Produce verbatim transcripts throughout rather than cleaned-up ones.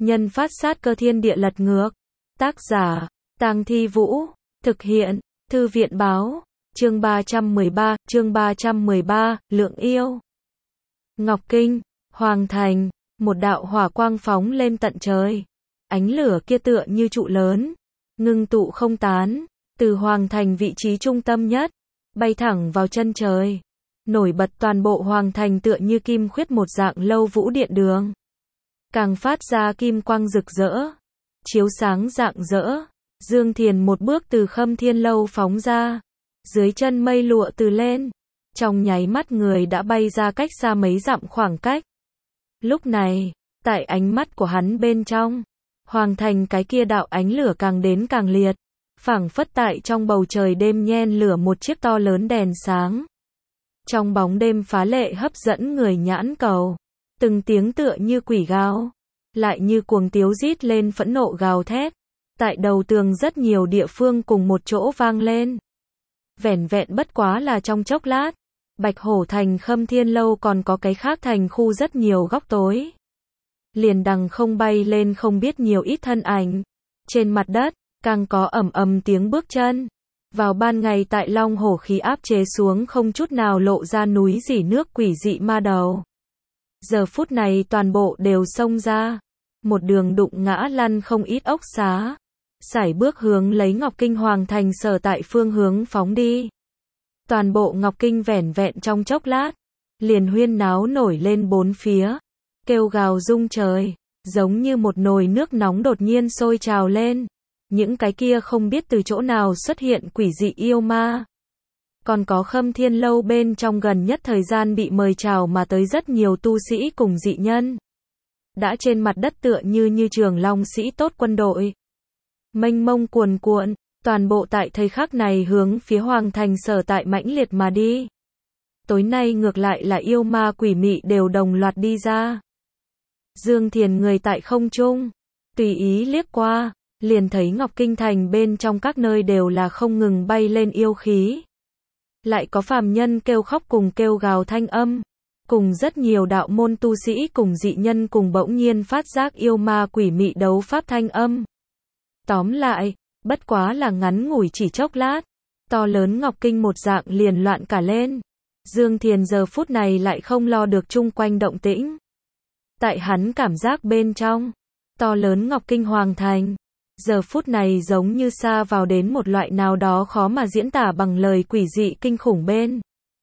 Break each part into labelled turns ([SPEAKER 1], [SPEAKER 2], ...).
[SPEAKER 1] Nhân phát sát cơ thiên địa lật ngược. Tác giả, Tang Thi Vũ. Thực hiện, Thư viện báo. Chương ba trăm mười ba, chương ba trăm mười ba, Lượng yêu. Ngọc Kinh, Hoàng Thành, một đạo hỏa quang phóng lên tận trời. Ánh lửa kia tựa như trụ lớn, ngưng tụ không tán, từ Hoàng Thành vị trí trung tâm nhất, bay thẳng vào chân trời. Nổi bật toàn bộ Hoàng Thành tựa như kim khuyết một dạng lâu vũ điện đường. Càng phát ra kim quang rực rỡ, chiếu sáng rạng rỡ. Dương Thiền một bước từ Khâm Thiên Lâu phóng ra, dưới chân mây lụa từ lên, trong nháy mắt người đã bay ra cách xa mấy dặm khoảng cách. Lúc này, tại ánh mắt của hắn bên trong, Hoàng Thành cái kia đạo ánh lửa càng đến càng liệt, phảng phất tại trong bầu trời đêm nhen lửa một chiếc to lớn đèn sáng. Trong bóng đêm phá lệ hấp dẫn người nhãn cầu, từng tiếng tựa như quỷ gào, lại như cuồng tiếu rít lên phẫn nộ gào thét, tại đầu tường rất nhiều địa phương cùng một chỗ vang lên. Vẻn vẹn bất quá là trong chốc lát, Bạch Hổ Thành Khâm Thiên Lâu còn có cái khác thành khu rất nhiều góc tối. Liền đằng không bay lên không biết nhiều ít thân ảnh. Trên mặt đất, càng có ầm ầm tiếng bước chân. Vào ban ngày tại Long Hổ khí áp chế xuống không chút nào lộ ra núi rỉ nước quỷ dị ma đầu. Giờ phút này toàn bộ đều xông ra. Một đường đụng ngã lăn không ít ốc xá. Sải bước hướng lấy Ngọc Kinh Hoàng Thành sở tại phương hướng phóng đi. Toàn bộ Ngọc Kinh vẻn vẹn trong chốc lát, liền huyên náo nổi lên bốn phía, kêu gào rung trời, giống như một nồi nước nóng đột nhiên sôi trào lên. Những cái kia không biết từ chỗ nào xuất hiện quỷ dị yêu ma. Còn có Khâm Thiên Lâu bên trong gần nhất thời gian bị mời chào mà tới rất nhiều tu sĩ cùng dị nhân. Đã trên mặt đất tựa như như trường long sĩ tốt quân đội. Mênh mông cuồn cuộn, toàn bộ tại thời khắc này hướng phía Hoàng Thành sở tại mãnh liệt mà đi. Tối nay ngược lại là yêu ma quỷ mị đều đồng loạt đi ra. Dương Thiền người tại không trung, tùy ý liếc qua, liền thấy Ngọc Kinh Thành bên trong các nơi đều là không ngừng bay lên yêu khí. Lại có phàm nhân kêu khóc cùng kêu gào thanh âm, cùng rất nhiều đạo môn tu sĩ cùng dị nhân cùng bỗng nhiên phát giác yêu ma quỷ mị đấu pháp thanh âm. Tóm lại, bất quá là ngắn ngủi chỉ chốc lát, to lớn Ngọc Kinh một dạng liền loạn cả lên. Dương Thiền giờ phút này lại không lo được chung quanh động tĩnh. Tại hắn cảm giác bên trong, to lớn Ngọc Kinh Hoàng Thành, giờ phút này giống như xa vào đến một loại nào đó khó mà diễn tả bằng lời quỷ dị kinh khủng bên.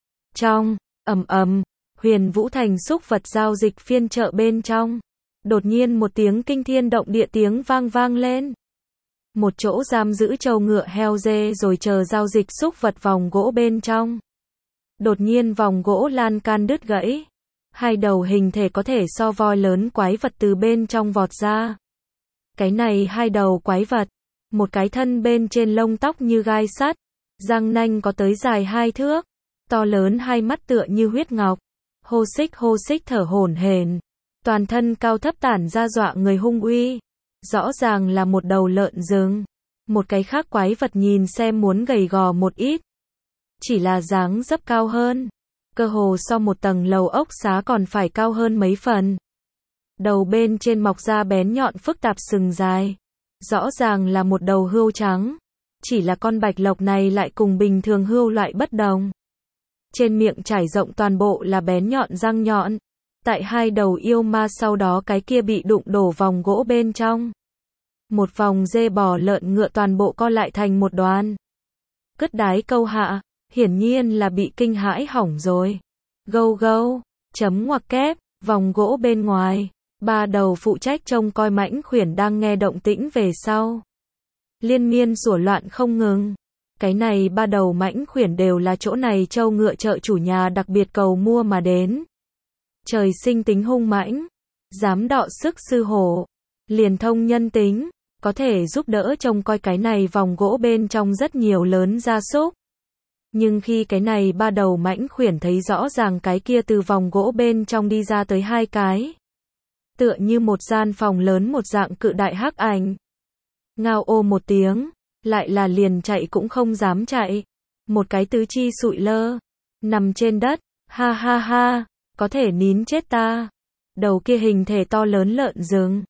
[SPEAKER 1] Trong, ầm ầm, Huyền Vũ Thành xúc vật giao dịch phiên chợ bên trong, đột nhiên một tiếng kinh thiên động địa tiếng vang vang lên. Một chỗ giam giữ trâu ngựa heo dê rồi chờ giao dịch xúc vật vòng gỗ bên trong. Đột nhiên vòng gỗ lan can đứt gãy. Hai đầu hình thể có thể so voi lớn quái vật từ bên trong vọt ra. Cái này hai đầu quái vật, một cái thân bên trên lông tóc như gai sắt, răng nanh có tới dài hai thước, to lớn hai mắt tựa như huyết ngọc, hô xích hô xích thở hổn hển, toàn thân cao thấp tản ra dọa người hung uy. Rõ ràng là một đầu lợn rừng. Một cái khác quái vật nhìn xem muốn gầy gò một ít. Chỉ là dáng dấp cao hơn. Cơ hồ so một tầng lầu ốc xá còn phải cao hơn mấy phần. Đầu bên trên mọc ra bén nhọn phức tạp sừng dài. Rõ ràng là một đầu hươu trắng. Chỉ là con bạch lộc này lại cùng bình thường hươu loại bất đồng. Trên miệng trải rộng toàn bộ là bén nhọn răng nhọn. Tại hai đầu yêu ma sau đó cái kia bị đụng đổ vòng gỗ bên trong. Một vòng dê bò lợn ngựa toàn bộ co lại thành một đoàn. Cất đái câu hạ, hiển nhiên là bị kinh hãi hỏng rồi. Gâu gâu, chấm ngoặc kép, vòng gỗ bên ngoài. Ba đầu phụ trách trông coi mãnh khuyển đang nghe động tĩnh về sau. Liên miên sủa loạn không ngừng. Cái này ba đầu mãnh khuyển đều là chỗ này trâu ngựa chợ chủ nhà đặc biệt cầu mua mà đến. Trời sinh tính hung mãnh, dám đọ sức sư hổ, liền thông nhân tính, có thể giúp đỡ trông coi cái này vòng gỗ bên trong rất nhiều lớn gia súc. Nhưng khi cái này ba đầu mãnh khuyển thấy rõ ràng cái kia từ vòng gỗ bên trong đi ra tới hai cái. Tựa như một gian phòng lớn một dạng cự đại hắc ảnh. Ngao ô một tiếng, lại là liền chạy cũng không dám chạy. Một cái tứ chi sụi lơ, nằm trên đất, ha ha ha. Có thể nín chết ta. Đầu kia hình thể to lớn lợn rừng,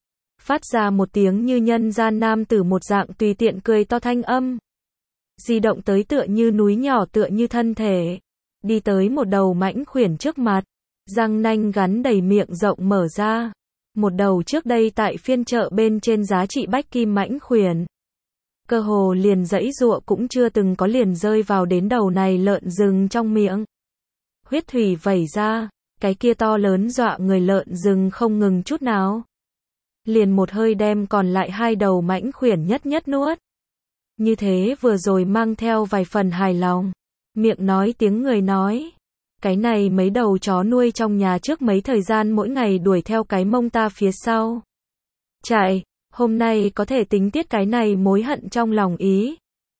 [SPEAKER 1] phát ra một tiếng như nhân gian nam tử một dạng tùy tiện cười to thanh âm. Di động tới tựa như núi nhỏ tựa như thân thể. Đi tới một đầu mãnh khuyển trước mặt. Răng nanh gắn đầy miệng rộng mở ra. Một đầu trước đây tại phiên chợ bên trên giá trị bách kim mãnh khuyển. Cơ hồ liền dãy giụa cũng chưa từng có liền rơi vào đến đầu này lợn rừng trong miệng. Huyết thủy vẩy ra. Cái kia to lớn dọa người lợn rừng không ngừng chút nào. Liền một hơi đem còn lại hai đầu mãnh khuyển nhất nhất nuốt. Như thế vừa rồi mang theo vài phần hài lòng. Miệng nói tiếng người nói. Cái này mấy đầu chó nuôi trong nhà trước mấy thời gian mỗi ngày đuổi theo cái mông ta phía sau. Chạy, hôm nay có thể tính tiết cái này mối hận trong lòng ý.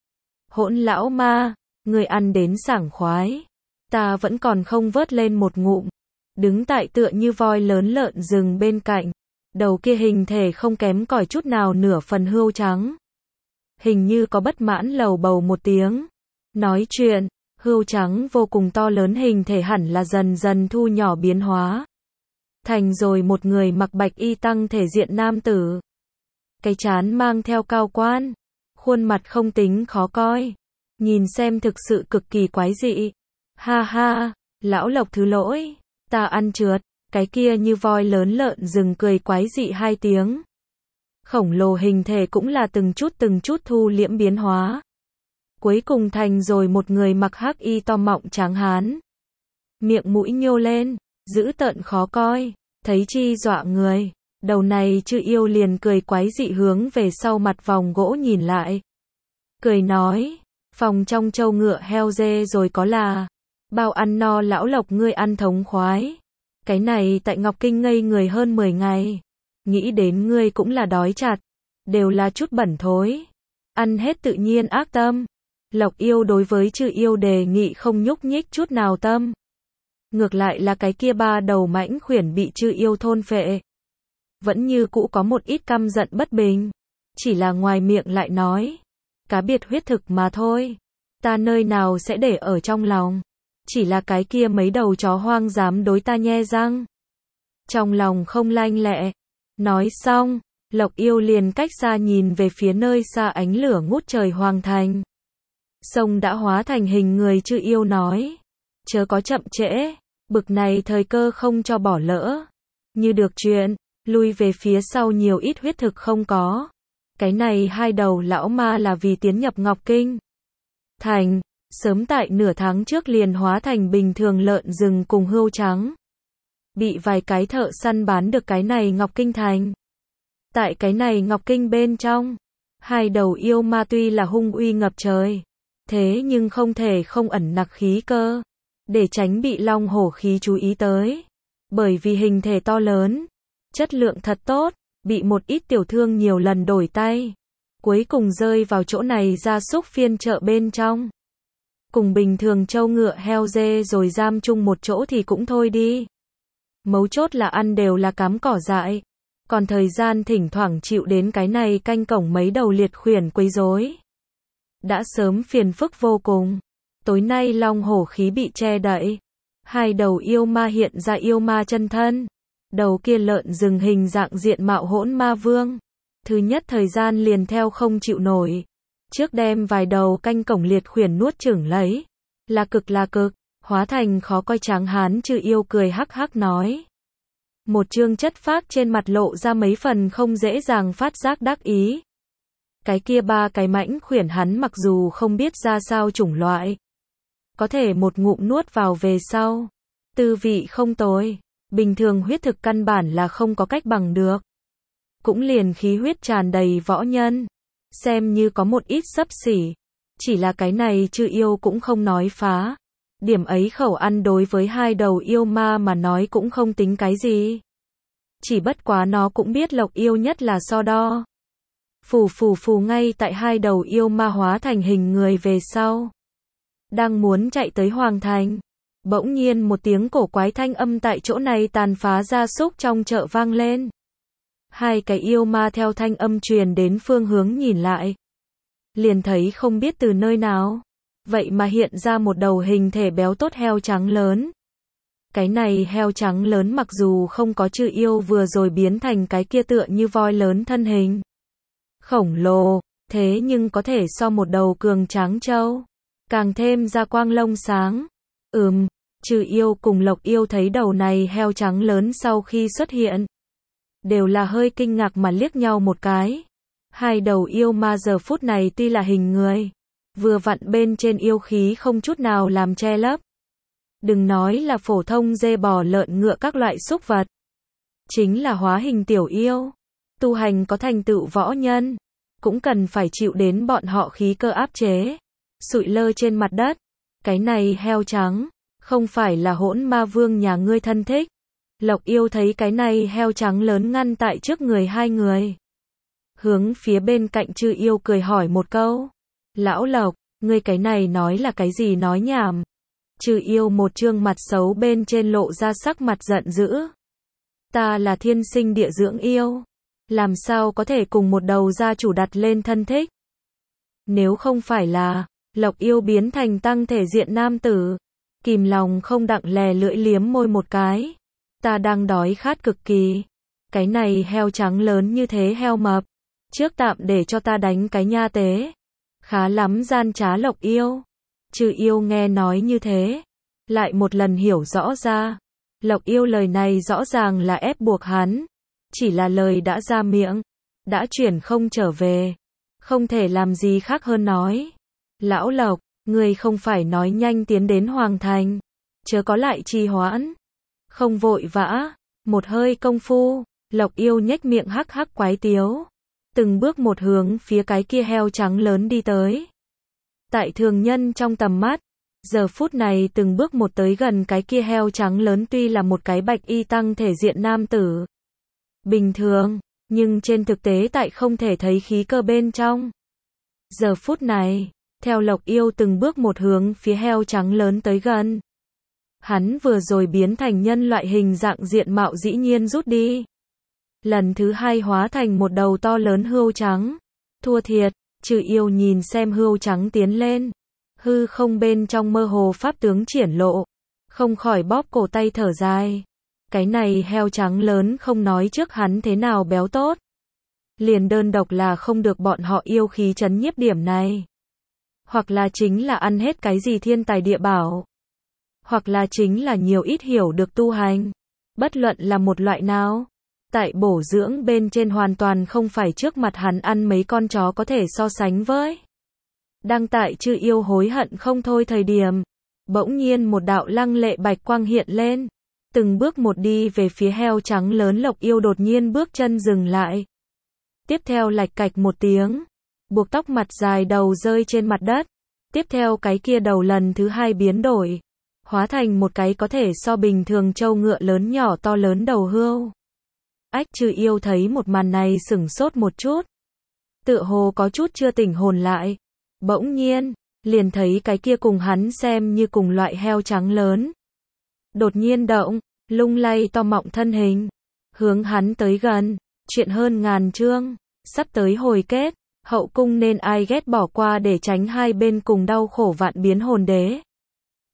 [SPEAKER 1] Hỗn lão ma, người ăn đến sảng khoái. Ta vẫn còn không vớt lên một ngụm. Đứng tại tựa như voi lớn lợn rừng bên cạnh. Đầu kia hình thể không kém cỏi chút nào nửa phần hươu trắng. Hình như có bất mãn lầu bầu một tiếng. Nói chuyện, hươu trắng vô cùng to lớn hình thể hẳn là dần dần thu nhỏ biến hóa. Thành rồi một người mặc bạch y tăng thể diện nam tử. Cái trán mang theo cao quan. Khuôn mặt không tính khó coi. Nhìn xem thực sự cực kỳ quái dị. Ha ha, lão Lộc thứ lỗi. Ta ăn trượt. Cái kia như voi lớn lợn rừng cười quái dị hai tiếng. Khổng lồ hình thể cũng là từng chút từng chút thu liễm biến hóa. Cuối cùng thành rồi một người mặc hắc y to mọng tráng hán. Miệng mũi nhô lên, dữ tợn khó coi, thấy chi dọa người. Đầu này chư yêu liền cười quái dị hướng về sau mặt vòng gỗ nhìn lại. Cười nói, phòng trong trâu ngựa heo dê rồi có là. Bao ăn no lão Lộc ngươi ăn thống khoái. Cái này tại Ngọc Kinh ngây người hơn mười ngày. Nghĩ đến ngươi cũng là đói chặt. Đều là chút bẩn thối. Ăn hết tự nhiên ác tâm. Lộc yêu đối với chư yêu đề nghị không nhúc nhích chút nào tâm. Ngược lại là cái kia ba đầu mãnh khuyển bị chư yêu thôn phệ. Vẫn như cũ có một ít căm giận bất bình. Chỉ là ngoài miệng lại nói. Cá biệt huyết thực mà thôi. Ta nơi nào sẽ để ở trong lòng. Chỉ là cái kia mấy đầu chó hoang dám đối ta nhe răng. Trong lòng không lanh lẹ. Nói xong, Lộc yêu liền cách xa nhìn về phía nơi xa ánh lửa ngút trời hoàng thành. Sông đã hóa thành hình người chư yêu nói. Chớ có chậm trễ, bực này thời cơ không cho bỏ lỡ. Như được chuyện, lui về phía sau nhiều ít huyết thực không có. Cái này hai đầu lão ma là vì tiến nhập Ngọc Kinh. Thành, sớm tại nửa tháng trước liền hóa thành bình thường lợn rừng cùng hươu trắng. Bị vài cái thợ săn bán được cái này Ngọc Kinh thành. Tại cái này Ngọc Kinh bên trong, hai đầu yêu ma tuy là hung uy ngập trời. Thế nhưng không thể không ẩn nặc khí cơ. Để tránh bị long hổ khí chú ý tới. Bởi vì hình thể to lớn. Chất lượng thật tốt. Bị một ít tiểu thương nhiều lần đổi tay. Cuối cùng rơi vào chỗ này gia súc phiên chợ bên trong. Cùng bình thường trâu ngựa heo dê rồi giam chung một chỗ thì cũng thôi đi. Mấu chốt là ăn đều là cám cỏ dại. Còn thời gian thỉnh thoảng chịu đến cái này canh cổng mấy đầu liệt khuyển quấy rối. Đã sớm phiền phức vô cùng. Tối nay long hổ khí bị che đậy. Hai đầu yêu ma hiện ra yêu ma chân thân. Đầu kia lợn rừng hình dạng diện mạo hỗn ma vương. Thứ nhất thời gian liền theo không chịu nổi. Trước đem vài đầu canh cổng liệt khuyển nuốt chửng lấy. Là cực là cực. Hóa thành khó coi tráng hán chư yêu cười hắc hắc nói. Một chương chất phác trên mặt lộ ra mấy phần không dễ dàng phát giác đắc ý. Cái kia ba cái mãnh khuyển hắn mặc dù không biết ra sao chủng loại. Có thể một ngụm nuốt vào về sau. Tư vị không tồi. Bình thường huyết thực căn bản là không có cách bằng được. Cũng liền khí huyết tràn đầy võ nhân. Xem như có một ít xấp xỉ. Chỉ là cái này chư yêu cũng không nói phá. Điểm ấy khẩu ăn đối với hai đầu yêu ma mà nói cũng không tính cái gì. Chỉ bất quá nó cũng biết Lộc yêu nhất là so đo. Phù phù phù ngay tại hai đầu yêu ma hóa thành hình người về sau. Đang muốn chạy tới hoàng thành. Bỗng nhiên một tiếng cổ quái thanh âm tại chỗ này tàn phá gia súc trong chợ vang lên. Hai cái yêu ma theo thanh âm truyền đến phương hướng nhìn lại. Liền thấy không biết từ nơi nào. Vậy mà hiện ra một đầu hình thể béo tốt heo trắng lớn. Cái này heo trắng lớn mặc dù không có Chư Yêu vừa rồi biến thành cái kia tựa như voi lớn thân hình khổng lồ, thế nhưng có thể so một đầu cường tráng trâu, càng thêm ra quang lông sáng. Ừm, Chư Yêu cùng Lộc Yêu thấy đầu này heo trắng lớn sau khi xuất hiện, đều là hơi kinh ngạc mà liếc nhau một cái. Hai đầu yêu ma giờ phút này tuy là hình người, vừa vặn bên trên yêu khí không chút nào làm che lấp. Đừng nói là phổ thông dê bò lợn ngựa các loại súc vật, chính là hóa hình tiểu yêu, tu hành có thành tựu võ nhân, cũng cần phải chịu đến bọn họ khí cơ áp chế, sụi lơ trên mặt đất. Cái này heo trắng, không phải là Hỗn Ma Vương nhà ngươi thân thích. Lộc Yêu thấy cái này heo trắng lớn ngăn tại trước người hai người, hướng phía bên cạnh Chư Yêu cười hỏi một câu. Lão Lộc, ngươi cái này nói là cái gì nói nhảm? Chư Yêu một trương mặt xấu bên trên lộ ra sắc mặt giận dữ. Ta là thiên sinh địa dưỡng yêu, làm sao có thể cùng một đầu gia chủ đặt lên thân thích? Nếu không phải là Lộc Yêu biến thành tăng thể diện nam tử, kìm lòng không đặng lè lưỡi liếm môi một cái. Ta đang đói khát cực kỳ. Cái này heo trắng lớn như thế heo mập, trước tạm để cho ta đánh cái nha tế. Khá lắm gian trá Lộc Yêu. Chư Yêu nghe nói như thế, lại một lần hiểu rõ ra. Lộc Yêu lời này rõ ràng là ép buộc hắn, chỉ là lời đã ra miệng, đã chuyển không trở về, không thể làm gì khác hơn nói. Lão Lộc, ngươi không phải nói nhanh tiến đến Hoàng Thành, chớ có lại trì hoãn. Không vội vã, một hơi công phu, Lộc Yêu nhếch miệng hắc hắc quái tiếu, từng bước một hướng phía cái kia heo trắng lớn đi tới. Tại thường nhân trong tầm mắt, giờ phút này từng bước một tới gần cái kia heo trắng lớn tuy là một cái bạch y tăng thể diện nam tử bình thường, nhưng trên thực tế tại không thể thấy khí cơ bên trong. Giờ phút này, theo Lộc Yêu từng bước một hướng phía heo trắng lớn tới gần, hắn vừa rồi biến thành nhân loại hình dạng diện mạo dĩ nhiên rút đi. Lần thứ hai hóa thành một đầu to lớn hươu trắng. Thua thiệt, Chư Yêu nhìn xem hươu trắng tiến lên, hư không bên trong mơ hồ pháp tướng triển lộ, không khỏi bóp cổ tay thở dài. Cái này heo trắng lớn không nói trước hắn thế nào béo tốt, liền đơn độc là không được bọn họ yêu khí chấn nhiếp điểm này. Hoặc là chính là ăn hết cái gì thiên tài địa bảo, hoặc là chính là nhiều ít hiểu được tu hành. Bất luận là một loại nào, tại bổ dưỡng bên trên hoàn toàn không phải trước mặt hắn ăn mấy con chó có thể so sánh với. Đang tại Chư Yêu hối hận không thôi thời điểm, bỗng nhiên một đạo lăng lệ bạch quang hiện lên, từng bước một đi về phía heo trắng lớn. Lộc Yêu đột nhiên bước chân dừng lại. Tiếp theo lạch cạch một tiếng, buộc tóc mặt dài đầu rơi trên mặt đất. Tiếp theo cái kia đầu lần thứ hai biến đổi, hóa thành một cái có thể so bình thường trâu ngựa lớn nhỏ to lớn đầu hươu. Ách, Chư Yêu thấy một màn này sửng sốt một chút, tựa hồ có chút chưa tỉnh hồn lại. Bỗng nhiên, liền thấy cái kia cùng hắn xem như cùng loại heo trắng lớn, đột nhiên động, lung lay to mọng thân hình, hướng hắn tới gần. Chuyện hơn ngàn chương, sắp tới hồi kết, hậu cung nên ai ghét bỏ qua để tránh hai bên cùng đau khổ vạn biến hồn đế.